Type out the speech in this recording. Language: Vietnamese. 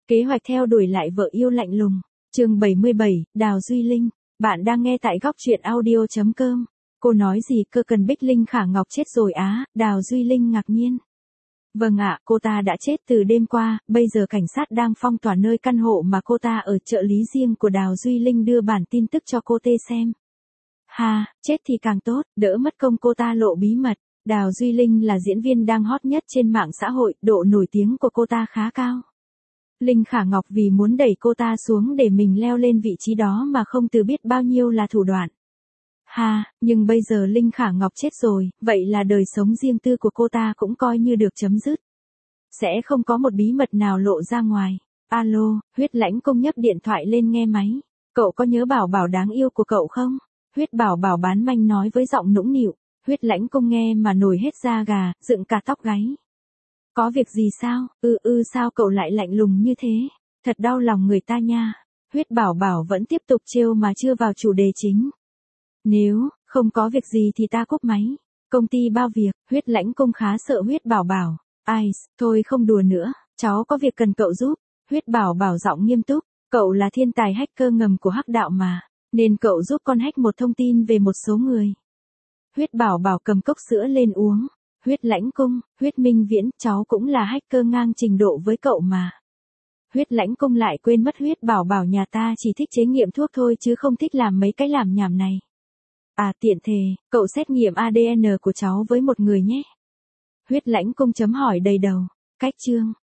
Kế hoạch theo đuổi lại vợ yêu lạnh lùng. Chương 77, Đào Duy Linh. Bạn đang nghe tại góc truyện audio.com. Cô nói gì cơ, cần Bích Linh Khả Ngọc chết rồi á? Đào Duy Linh ngạc nhiên. Vâng ạ, cô ta đã chết từ đêm qua, bây giờ cảnh sát đang phong tỏa nơi căn hộ mà cô ta ở. Trợ lý riêng của Đào Duy Linh đưa bản tin tức cho cô tê xem. Ha, chết thì càng tốt, đỡ mất công cô ta lộ bí mật. Đào Duy Linh là diễn viên đang hot nhất trên mạng xã hội, độ nổi tiếng của cô ta khá cao. Linh Khả Ngọc vì muốn đẩy cô ta xuống để mình leo lên vị trí đó mà không từ biết bao nhiêu là thủ đoạn. Ha, nhưng bây giờ Linh Khả Ngọc chết rồi, vậy là đời sống riêng tư của cô ta cũng coi như được chấm dứt. Sẽ không có một bí mật nào lộ ra ngoài. Alo, Huyết Lãnh Công nhấc điện thoại lên nghe máy. Cậu có nhớ Bảo Bảo đáng yêu của cậu không? Huyết Bảo Bảo bán manh nói với giọng nũng nịu. Huyết Lãnh Công nghe mà nổi hết da gà, dựng cả tóc gáy. Có việc gì sao? Sao cậu lại lạnh lùng như thế? Thật đau lòng người ta nha. Huyết Bảo Bảo vẫn tiếp tục trêu mà chưa vào chủ đề chính. Nếu không có việc gì thì ta cúp máy. Công ty bao việc. Huyết Lãnh Công khá sợ Huyết Bảo Bảo. Ai, thôi không đùa nữa, cháu có việc cần cậu giúp. Huyết Bảo Bảo giọng nghiêm túc. Cậu là thiên tài hacker ngầm của Hắc Đạo mà, nên cậu giúp con hack một thông tin về một số người. Huyết Bảo Bảo cầm cốc sữa lên uống. Huyết Lãnh Công, Huyết Minh Viễn, cháu cũng là hacker ngang trình độ với cậu mà. Huyết Lãnh Công lại quên mất Huyết Bảo Bảo nhà ta chỉ thích chế nghiệm thuốc thôi chứ không thích làm mấy cái làm nhảm này. À tiện thề, cậu xét nghiệm ADN của cháu với một người nhé. Huyết Lãnh Công chấm hỏi đầy đầu. Cách chương.